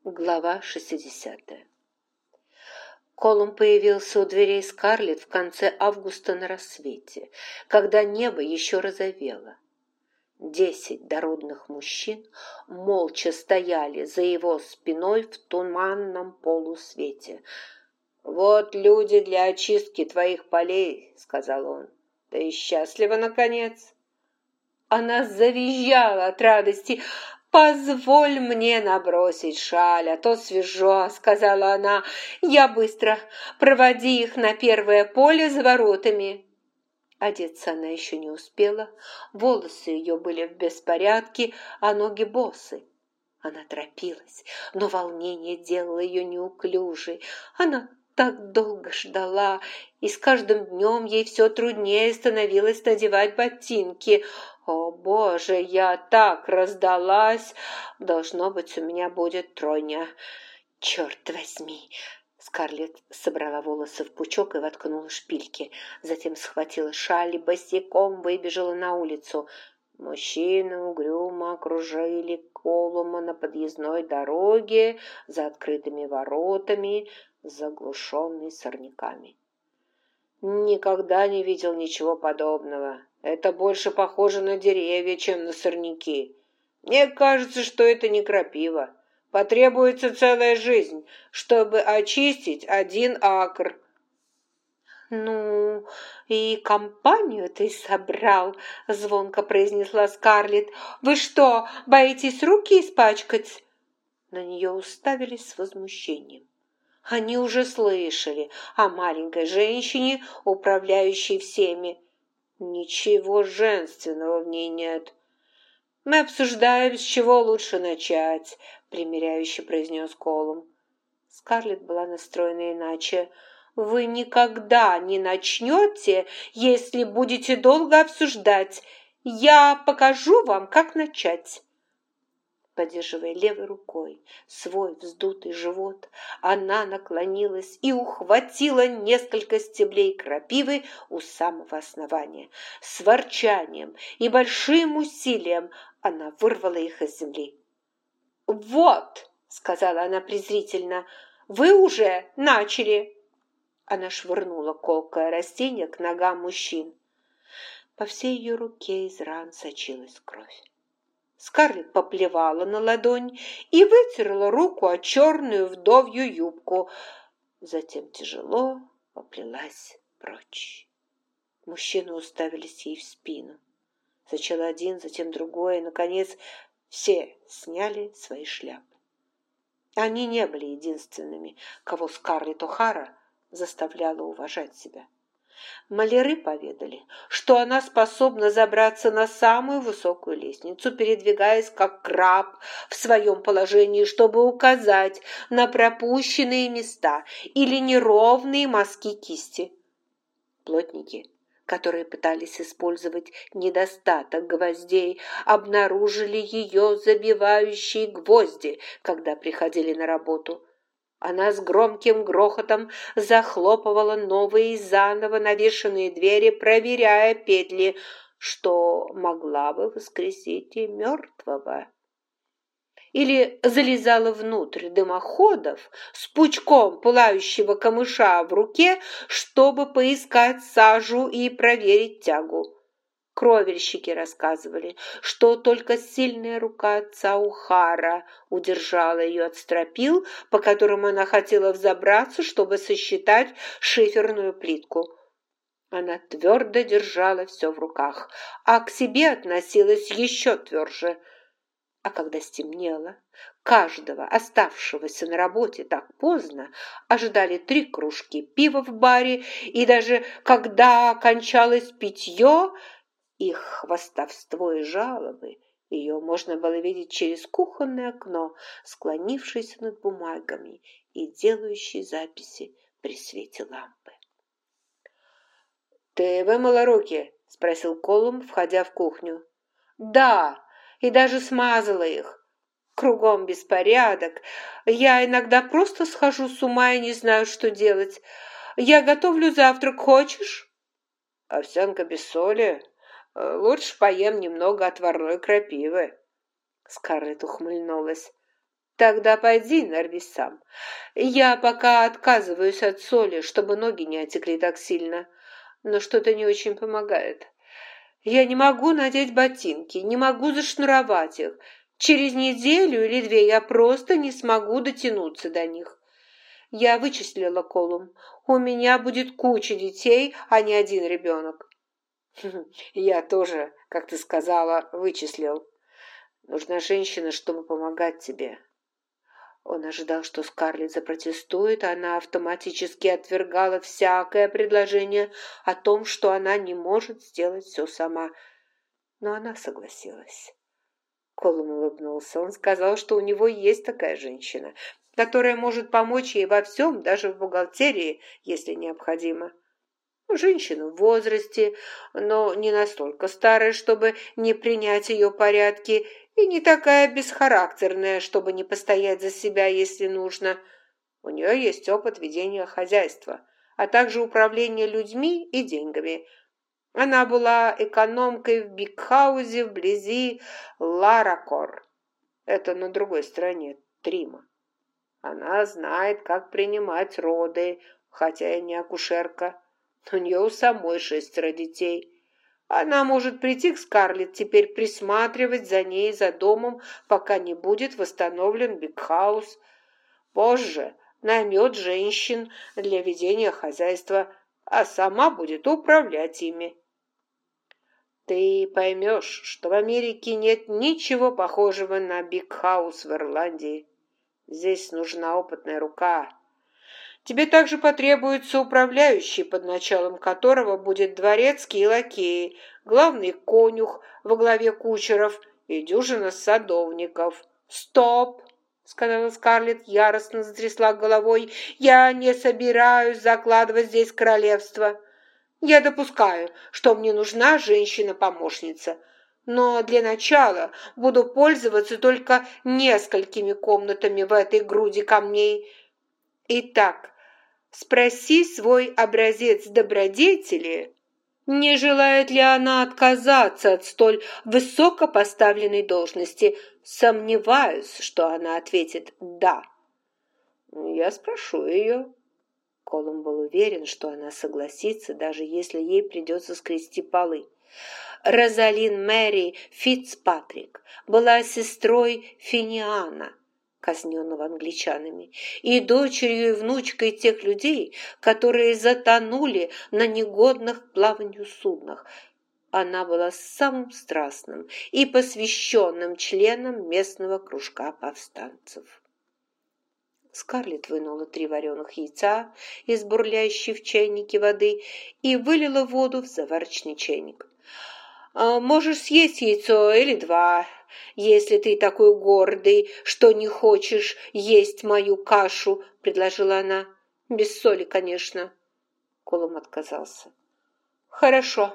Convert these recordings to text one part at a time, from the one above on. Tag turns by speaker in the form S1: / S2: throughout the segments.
S1: Глава 60. Колум появился у дверей Скарлетт в конце августа на рассвете, когда небо еще розовело. 10 дородных мужчин молча стояли за его спиной в туманном полусвете. «Вот люди для очистки твоих полей», — сказал он. «Ты счастлива, наконец?» Она завизжала от радости. «Позволь мне набросить шаль, а то свежо», — сказала она. «Я быстро. Проводи их на первое поле за воротами». Одеться она еще не успела. Волосы ее были в беспорядке, а ноги босы. Она торопилась, но волнение делало ее неуклюжей. Она так долго ждала, и с каждым днем ей все труднее становилось надевать ботинки. «О, Боже, я так раздалась! Должно быть, у меня будет тройня. Черт возьми!» Скарлетт собрала волосы в пучок и воткнула шпильки. Затем схватила шаль и босиком выбежала на улицу. Мужчины угрюмо окружили Колума на подъездной дороге за открытыми воротами, заглушенной сорняками. «Никогда не видел ничего подобного. Это больше похоже на деревья, чем на сорняки. Мне кажется, что это не крапива. Потребуется целая жизнь, чтобы очистить 1 акр». «Ну, и компанию ты собрал», — звонко произнесла Скарлетт. «Вы что, боитесь руки испачкать?» На нее уставились с возмущением. Они уже слышали о маленькой женщине, управляющей всеми. Ничего женственного в ней нет. «Мы обсуждаем, с чего лучше начать», — примиряюще произнес Колум. Скарлетт была настроена иначе. «Вы никогда не начнете, если будете долго обсуждать. Я покажу вам, как начать». Поддерживая левой рукой свой вздутый живот, она наклонилась и ухватила несколько стеблей крапивы у самого основания. С ворчанием и большим усилием она вырвала их из земли. «Вот», — сказала она презрительно, — «вы уже начали». Она швырнула колкое растение к ногам мужчин. По всей ее руке из ран сочилась кровь. Скарлетт поплевала на ладонь и вытерла руку о черную вдовью юбку. Затем тяжело поплелась прочь. Мужчины уставились ей в спину. Сначала один, затем другой, и, наконец, все сняли свои шляпы. Они не были единственными, кого Скарлетт О'Хара заставляла уважать себя. Маляры поведали, что она способна забраться на самую высокую лестницу, передвигаясь как краб в своем положении, чтобы указать на пропущенные места или неровные мазки кисти. Плотники, которые пытались использовать недостаток гвоздей, обнаружили ее забивающие гвозди, когда приходили на работу. Она с громким грохотом захлопывала новые заново навешанные двери, проверяя петли, что могла бы воскресить и мертвого. Или залезала внутрь дымоходов с пучком пылающего камыша в руке, чтобы поискать сажу и проверить тягу. Кровельщики рассказывали, что только сильная рука отца О'Хара удержала ее от стропил, по которым она хотела взобраться, чтобы сосчитать шиферную плитку. Она твердо держала все в руках, а к себе относилась еще тверже. А когда стемнело, каждого оставшегося на работе так поздно ожидали 3 кружки пива в баре, и даже когда кончалось питье, их хвастовство и жалобы, ее можно было видеть через кухонное окно, склонившееся над бумагами и делающей записи при свете лампы. «Ты вымыла руки?» – спросил Колум, входя в кухню. «Да, и даже смазала их. Кругом беспорядок. Я иногда просто схожу с ума и не знаю, что делать. Я готовлю завтрак, хочешь?» «Овсянка без соли? Лучше поем немного отварной крапивы». Скарлетт ухмыльнулась. Тогда пойди нарви сам. Я пока отказываюсь от соли, чтобы ноги не отекли так сильно, но что-то не очень помогает. Я не могу надеть ботинки, не могу зашнуровать их. Через неделю или две я просто не смогу дотянуться до них. Я вычислила, Колум. У меня будет куча детей, а не один ребенок. Я тоже, как ты сказала, вычислил. Нужна женщина, чтобы помогать тебе. Он ожидал, что Скарлетт запротестует, а она автоматически отвергала всякое предложение о том, что она не может сделать все сама. Но она согласилась. Колум улыбнулся. Он сказал, что у него есть такая женщина, которая может помочь ей во всем, даже в бухгалтерии, если необходимо. Женщина в возрасте, но не настолько старая, чтобы не принять ее порядки, и не такая бесхарактерная, чтобы не постоять за себя, если нужно. У нее есть опыт ведения хозяйства, а также управления людьми и деньгами. Она была экономкой в Бигхаузе вблизи Ларакор. Это на другой стороне Трима. Она знает, как принимать роды, хотя и не акушерка. У нее у самой 6 детей. Она может прийти к Скарлетт теперь присматривать за ней за домом, пока не будет восстановлен Бигхаус. Позже наймет женщин для ведения хозяйства, а сама будет управлять ими. Ты поймешь, что в Америке нет ничего похожего на Бигхаус в Ирландии. Здесь нужна опытная рука. Тебе также потребуется управляющий, под началом которого будет дворецкий и лакеи, главный конюх во главе кучеров и дюжина садовников. «Стоп!» — сказала Скарлетт, яростно затрясла головой. «Я не собираюсь закладывать здесь королевство. Я допускаю, что мне нужна женщина-помощница, но для начала буду пользоваться только несколькими комнатами в этой груди камней. Итак, спроси свой образец добродетели, не желает ли она отказаться от столь высокопоставленной должности. Сомневаюсь, что она ответит «да». Я спрошу ее. Колум был уверен, что она согласится, даже если ей придется скрести полы. Розалин Мэри Фицпатрик была сестрой Финиана, казненного англичанами, и дочерью и внучкой тех людей, которые затонули на негодных к плаванию суднах. Она была самым страстным и посвященным членом местного кружка повстанцев. Скарлетт вынула 3 вареных яйца из бурлящей в чайнике воды и вылила воду в заварочный чайник. «Можешь съесть яйцо или 2, если ты такой гордый, что не хочешь есть мою кашу», — предложила она. «Без соли, конечно». Колум отказался. «Хорошо,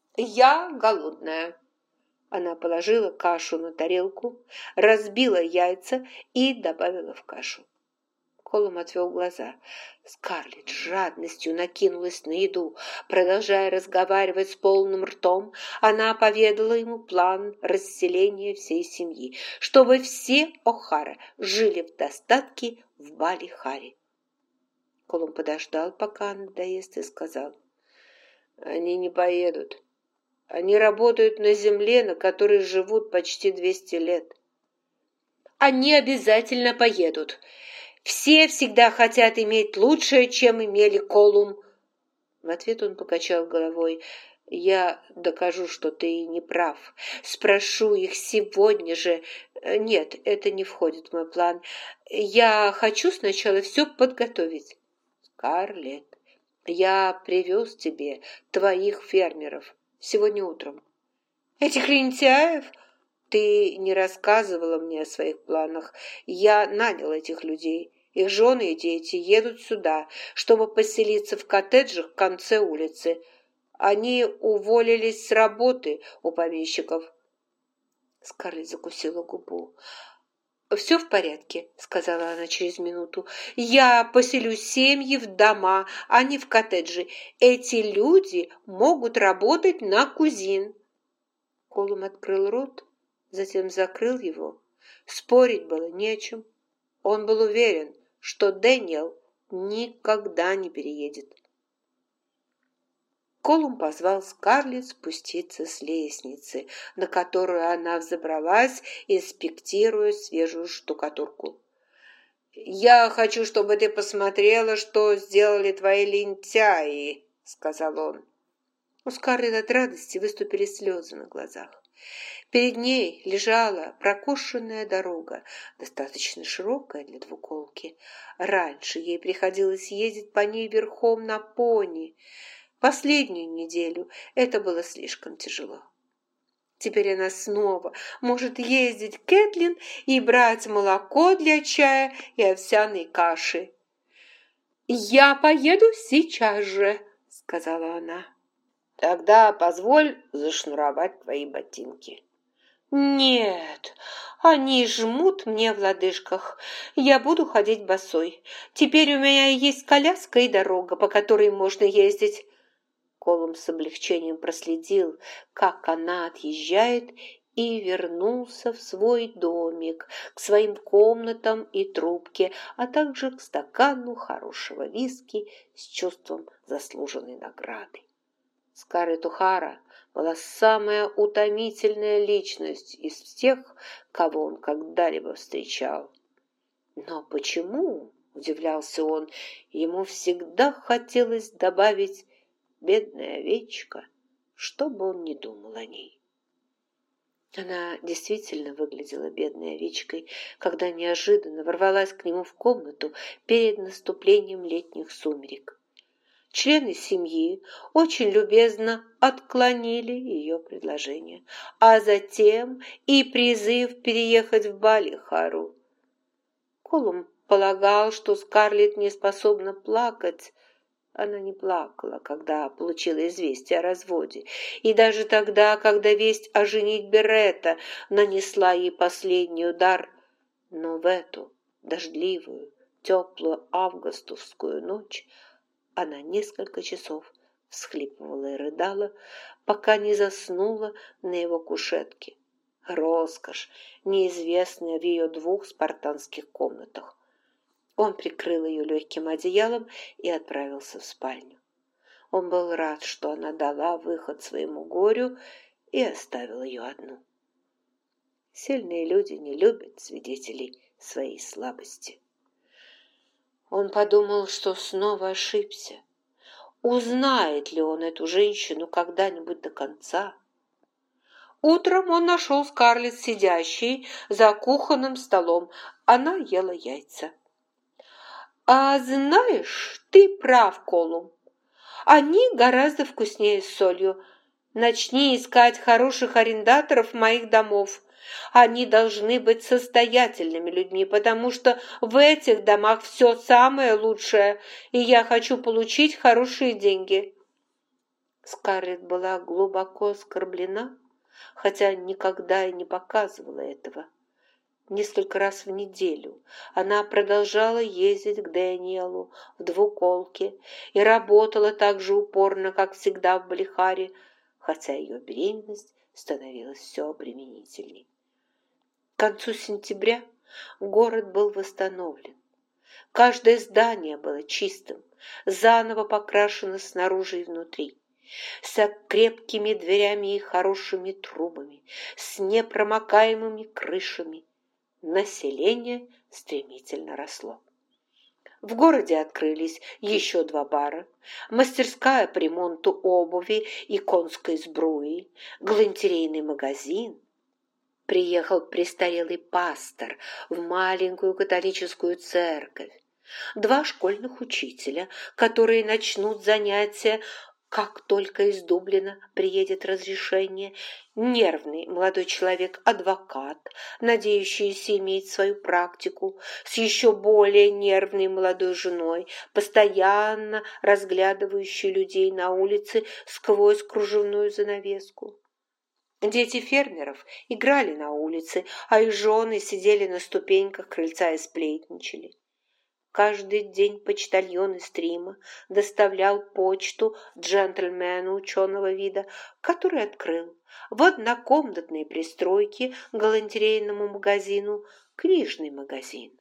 S1: я голодная». Она положила кашу на тарелку, разбила яйца и добавила в кашу. Колум отвел глаза. Скарлетт с жадностью накинулась на еду. Продолжая разговаривать с полным ртом, она поведала ему план расселения всей семьи, чтобы все О'Хара жили в достатке в Балли-Харе. Колум подождал, пока она доест, и сказал: «Они не поедут. Они работают на земле, на которой живут почти 200 лет». «Они обязательно поедут. Все всегда хотят иметь лучшее, чем имели, Колум». В ответ он покачал головой. «Я докажу, что ты не прав. Спрошу их сегодня же. Нет, это не входит в мой план. Я хочу сначала все подготовить». «Скарлетт, я привез тебе твоих фермеров сегодня утром». «Этих лентяев?» «Ты не рассказывала мне о своих планах. Я нанял этих людей. Их жены и дети едут сюда, чтобы поселиться в коттеджах в конце улицы. Они уволились с работы у помещиков». Скарлетт закусила губу. «Все в порядке», — сказала она через минуту. «Я поселю семьи в дома, а не в коттеджи. Эти люди могут работать на кузин». Колум открыл рот, затем закрыл его. Спорить было не о чем. Он был уверен, что Дэниел никогда не переедет. Колум позвал Скарлетт спуститься с лестницы, на которую она взобралась, инспектируя свежую штукатурку. «Я хочу, чтобы ты посмотрела, что сделали твои лентяи», — сказал он. У Скарлетт от радости выступили слезы на глазах. Перед ней лежала прокошенная дорога, достаточно широкая для двуколки. Раньше ей приходилось ездить по ней верхом на пони. Последнюю неделю это было слишком тяжело. Теперь она снова может ездить к Кэтлин и брать молоко для чая и овсяной каши. «Я поеду сейчас же», — сказала она. «Тогда позволь зашнуровать твои ботинки». «Нет, они жмут мне в лодыжках. Я буду ходить босой. Теперь у меня есть коляска и дорога, по которой можно ездить». Колум с облегчением проследил, как она отъезжает, и вернулся в свой домик, к своим комнатам и трубке, а также к стакану хорошего виски с чувством заслуженной награды. Скарлетт О'Хара была самая утомительная личность из всех, кого он когда-либо встречал. Но почему, удивлялся он, ему всегда хотелось добавить «бедная овечка», что бы он ни думал о ней. Она действительно выглядела бедной овечкой, когда неожиданно ворвалась к нему в комнату перед наступлением летних сумерек. Члены семьи очень любезно отклонили ее предложение, а затем и призыв переехать в Баллихару. Колум полагал, что Скарлетт не способна плакать. Она не плакала, когда получила известие о разводе, и даже тогда, когда весть о женитьбе Ретта нанесла ей последний удар. Но в эту дождливую, теплую августовскую ночь она несколько часов всхлипывала и рыдала, пока не заснула на его кушетке. Роскошь, неизвестная в ее 2 спартанских комнатах. Он прикрыл ее легким одеялом и отправился в спальню. Он был рад, что она дала выход своему горю и оставил ее одну. Сильные люди не любят свидетелей своей слабости. Он подумал, что снова ошибся. Узнает ли он эту женщину когда-нибудь до конца? Утром он нашел Скарлетт сидящей за кухонным столом. Она ела яйца. «А знаешь, ты прав, Колум. Они гораздо вкуснее с солью. Начни искать хороших арендаторов моих домов. Они должны быть состоятельными людьми, потому что в этих домах все самое лучшее, и я хочу получить хорошие деньги». Скарлетт была глубоко оскорблена, хотя никогда и не показывала этого. Несколько раз в неделю она продолжала ездить к Дэниелу в двуколке и работала так же упорно, как всегда в Баллихаре, хотя ее беременность становилась все обременительней. К концу сентября город был восстановлен. Каждое здание было чистым, заново покрашено снаружи и внутри, с крепкими дверями и хорошими трубами, с непромокаемыми крышами. Население стремительно росло. В городе открылись еще 2 бара, мастерская по ремонту обуви и конской сбруи, галантерейный магазин. Приехал престарелый пастор в маленькую католическую церковь, 2 школьных учителя, которые начнут занятия, как только из Дублина приедет разрешение, нервный молодой человек-адвокат, надеющийся иметь свою практику, с еще более нервной молодой женой, постоянно разглядывающей людей на улице сквозь кружевную занавеску. Дети фермеров играли на улице, а их жены сидели на ступеньках крыльца и сплетничали. Каждый день почтальон из Трима доставлял почту джентльмену ученого вида, который открыл в однокомнатной пристройке к галантерейному магазину книжный магазин.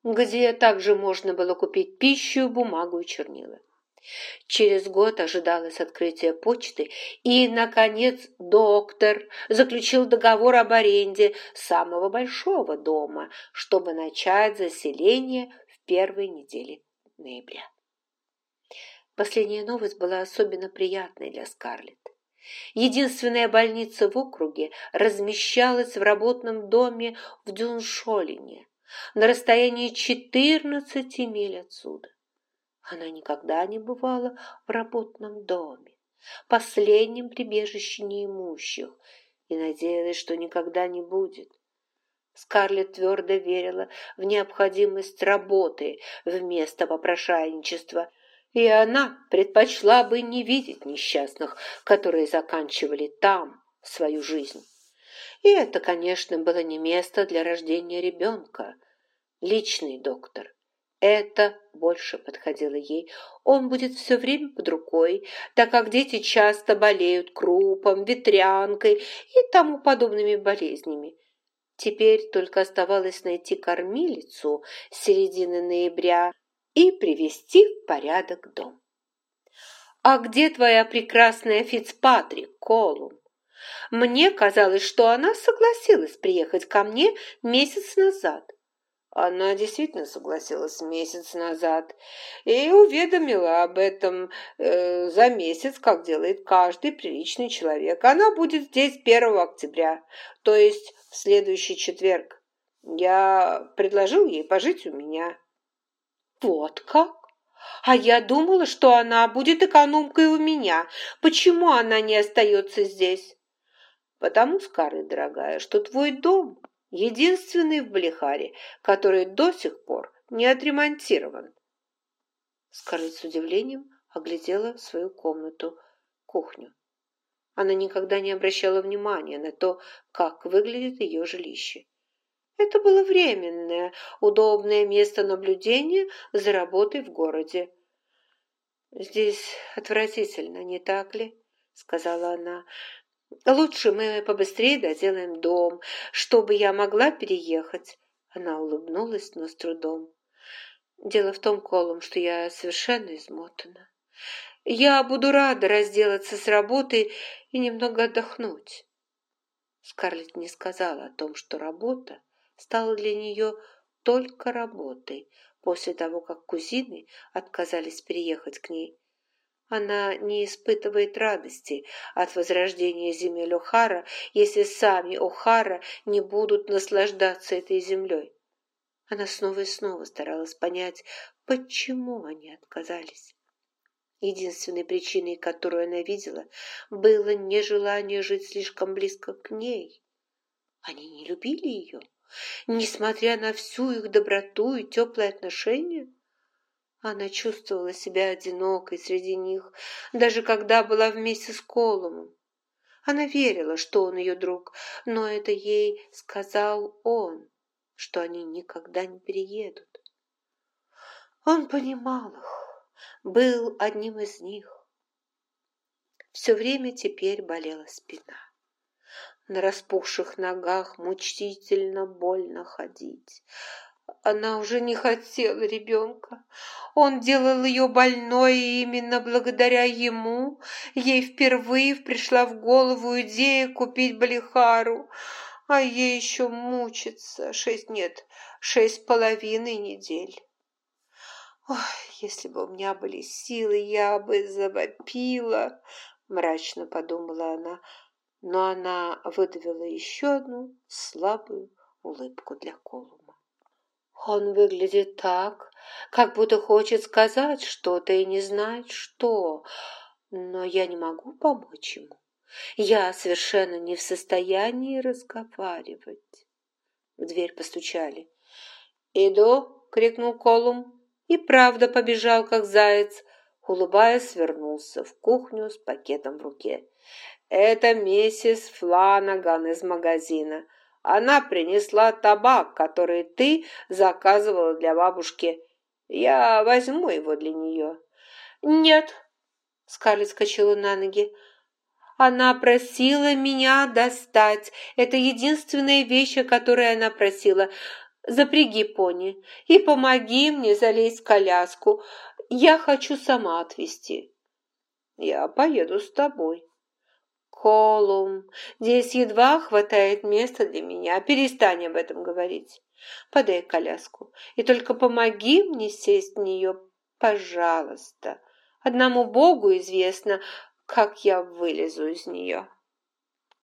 S1: где также можно было купить пищу, бумагу и чернила. Через год ожидалось открытие почты, и, наконец, доктор заключил договор об аренде самого большого дома, чтобы начать заселение в первой неделе ноября. Последняя новость была особенно приятной для Скарлетт. Единственная больница в округе размещалась в работном доме в Дюншолине, на расстоянии 14 миль отсюда. Она никогда не бывала в работном доме, последнем прибежище неимущих, и надеялась, что никогда не будет. Скарлетт твердо верила в необходимость работы вместо попрошайничества, и она предпочла бы не видеть несчастных, которые заканчивали там свою жизнь. И это, конечно, было не место для рождения ребенка. Личный доктор. Это больше подходило ей. Он будет все время под рукой, так как дети часто болеют крупом, ветрянкой и тому подобными болезнями. Теперь только оставалось найти кормилицу с середины ноября и привести в порядок дом. «А где твоя прекрасная Фицпатрик, Колум? Мне казалось, что она согласилась приехать ко мне месяц назад». Она действительно согласилась месяц назад и уведомила об этом за месяц, как делает каждый приличный человек. Она будет здесь 1 октября, то есть в следующий четверг. Я предложил ей пожить у меня. Вот как? А я думала, что она будет экономкой у меня. Почему она не остается здесь? Потому, Скарлетт, дорогая, что твой дом единственный в Балихаре, который до сих пор не отремонтирован. Скарлетт с удивлением оглядела свою комнату, кухню. Она никогда не обращала внимания на то, как выглядит ее жилище. Это было временное, удобное место наблюдения за работой в городе. «Здесь отвратительно, не так ли?» — сказала она. «Лучше мы побыстрее доделаем дом, чтобы я могла переехать». Она улыбнулась, но с трудом. «Дело в том, Колум, что я совершенно измотана. Я буду рада разделаться с работой и немного отдохнуть». Скарлетт не сказала о том, что работа стала для нее только работой после того, как кузины отказались переехать к ней. Она не испытывает радости от возрождения земель О'Хара, если сами О'Хара не будут наслаждаться этой землей. Она снова и снова старалась понять, почему они отказались. Единственной причиной, которую она видела, было нежелание жить слишком близко к ней. Они не любили ее, несмотря на всю их доброту и теплые отношения. Она чувствовала себя одинокой среди них, даже когда была вместе с Колумом. Она верила, что он ее друг, но это ей сказал он, что они никогда не переедут. Он понимал их, был одним из них. Все время теперь болела спина. На распухших ногах мучительно больно ходить. Она уже не хотела ребенка. Он делал ее больной, и именно благодаря ему ей впервые пришла в голову идея купить Балихару, а ей еще мучиться 6,5 недель. Ой, если бы у меня были силы, я бы завопила, мрачно подумала она, но она выдавила еще одну слабую улыбку для Колума. Он выглядит так, как будто хочет сказать что-то и не знает что, но я не могу помочь ему. Я совершенно не в состоянии разговаривать. В дверь постучали. «Иду!» — крикнул Колум и правда побежал, как заяц, улыбаясь, вернулся в кухню с пакетом в руке. «Это миссис Фланаган из магазина. Она принесла табак, который ты заказывала для бабушки. Я возьму его для нее». «Нет», — Скарлетт вскочила на ноги. «Она просила меня достать. Это единственная вещь, о которой она просила. Запряги пони и помоги мне залезть в коляску. Я хочу сама отвезти». «Я поеду с тобой». «Колум, здесь едва хватает места для меня. Перестань об этом говорить. Подай коляску и только помоги мне сесть в нее, пожалуйста. Одному Богу известно, как я вылезу из нее».